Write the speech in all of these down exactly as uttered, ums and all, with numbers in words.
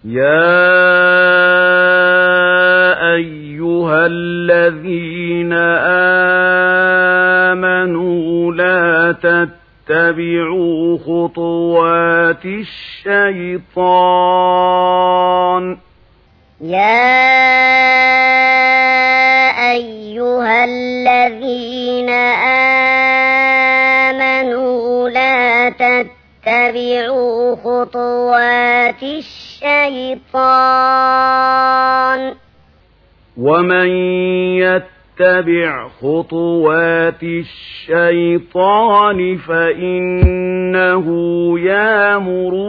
يا أيها الذين آمنوا لا تتبعوا خطوات الشيطان يا أيها الذين آمنوا لا تتبعوا خطوات الشيطان ومن يتبع خطوات الشيطان فإنه يأمر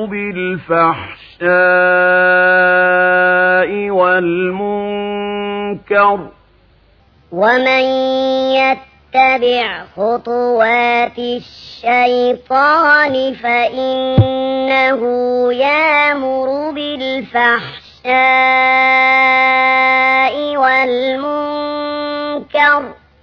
بالفحشاء والمنكر ومن يتبع خطوات الشيطان فإنه يأمر بالفحشاء والمنكر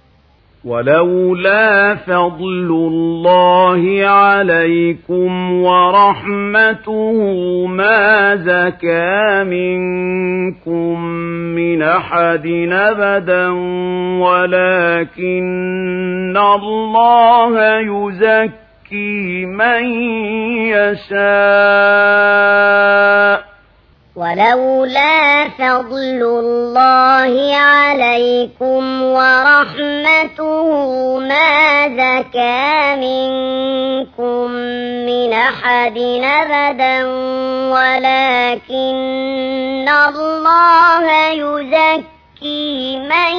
ولولا فضل الله عليكم ورحمته ما زكى منكم من أحد أبدا ولكن الله يزكي من يشاء ولولا فضل الله عليكم ورحمته ما زكى منكم من أحد أبدا ولكن الله يزكي من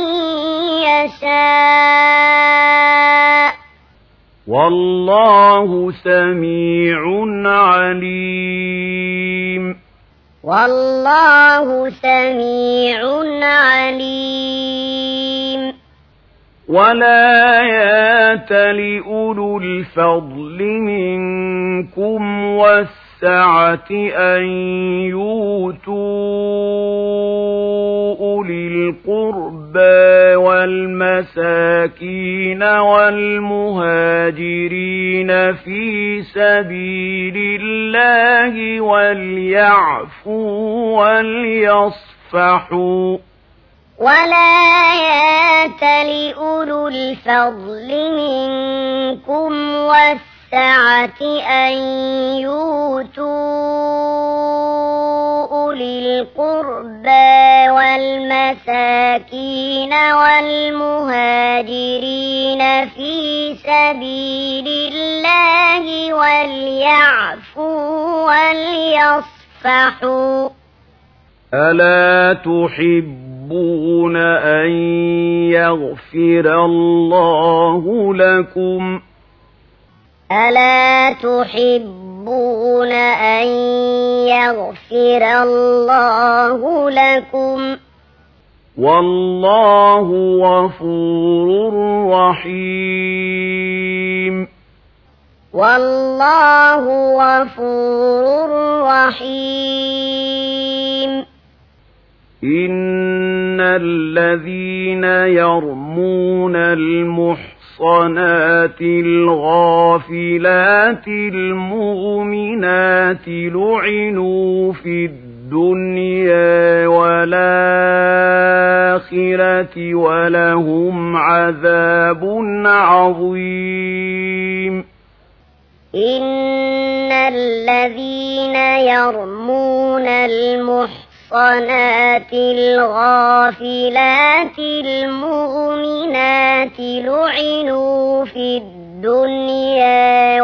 يشاء والله سميع عليم والله سميع عليم ولا يات لأولو الفضل منكم والسعة أن يؤتوا أولي القربى والمساكين والمهاجرين في سبيل الله وليعفوا وليصفحوا ولا يات لأولو الفضل منكم والسعة أن يؤتوا أولي القربى والمساكين والمهاجرين في سبيل الله وليعفوا وليصفحوا ألا تحبون أن يغفر الله لكم ألا تحبون أن يغفر الله لكم والله غفور رحيم والله غفور رحيم إن الذين يرمون المحصنات الغافلات المؤمنات لعنوا في الدنيا والآخرة ولهم عذاب عظيم إن الذين يرمون المحصنات الغافلات المؤمنات لعنوا في الدنيا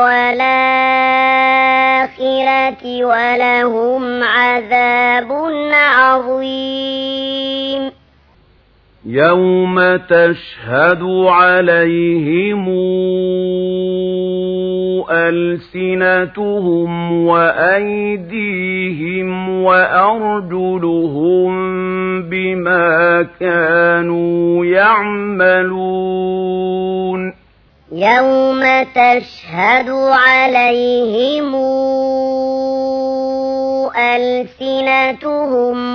والآخرة ولهم عذاب عظيم يوم تشهد عليهم ألسنتهم وأيديهم وأرجلهم بما كانوا يعملون يوم تشهد عليهم ألسنتهم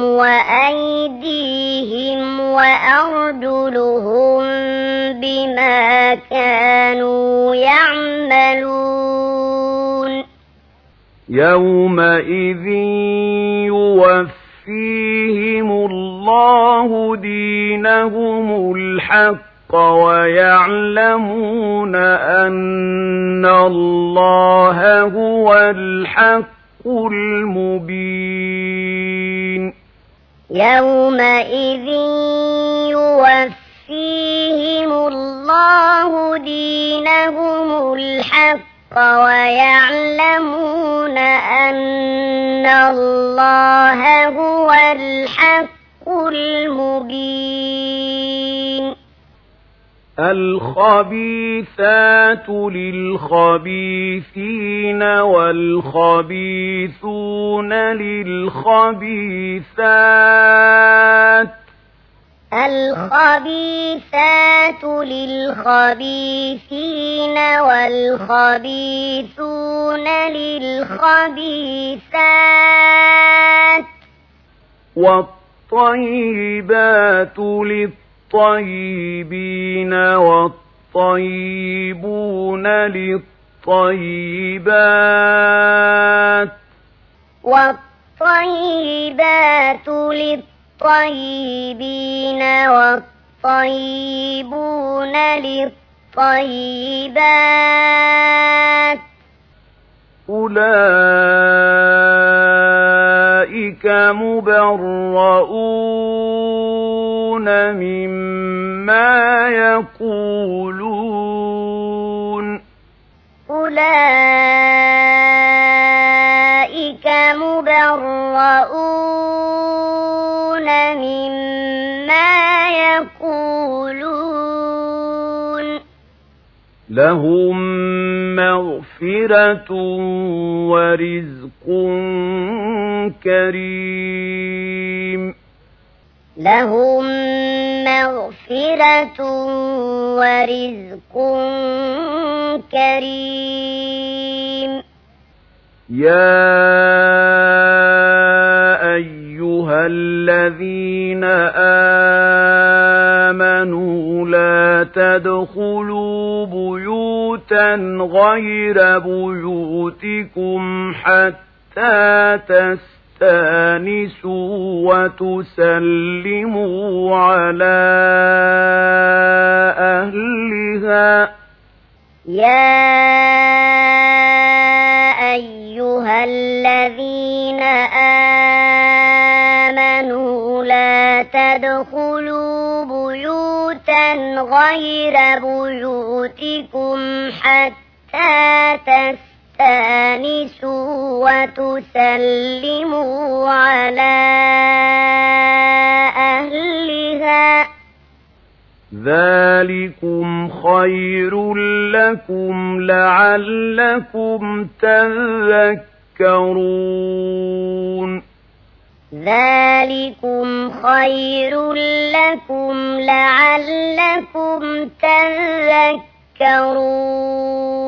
وأيديهم وأرجلهم بما كانوا يعملون يومئذ يوفيهم الله دينهم الحق ويعلمون أن الله هو الحق المبين يومئذ يوفيهم الله دينهم الحق ويعلمون أن الله هو الحق المبين الخبيثات للخبيثين والخبيثون للخبيثات الخبيثات للخبيثين والخبيثون للخبيثات والطيبات للطيبين والطيبون للطيبات والطيبات للطيبين والطيبون للطيبات أولئك مبرؤون مما يقولون أولئك مبرؤون مما يقولون لهم مغفرة ورزق كريم لهم مغفرة ورزق كريم يا أيها الذين آمنوا لا تدخلوا بيوتا غير بيوتكم حتى تستأنسوا وتسلموا على أهلها يا أيها الذين آمنوا لا تدخلوا بيوتا غير بيوتكم حتى تستأنسوا وتسلموا على أهلها ذلكم خير لكم لعلكم تذكرون ذلكم خير لكم لعلكم تذكرون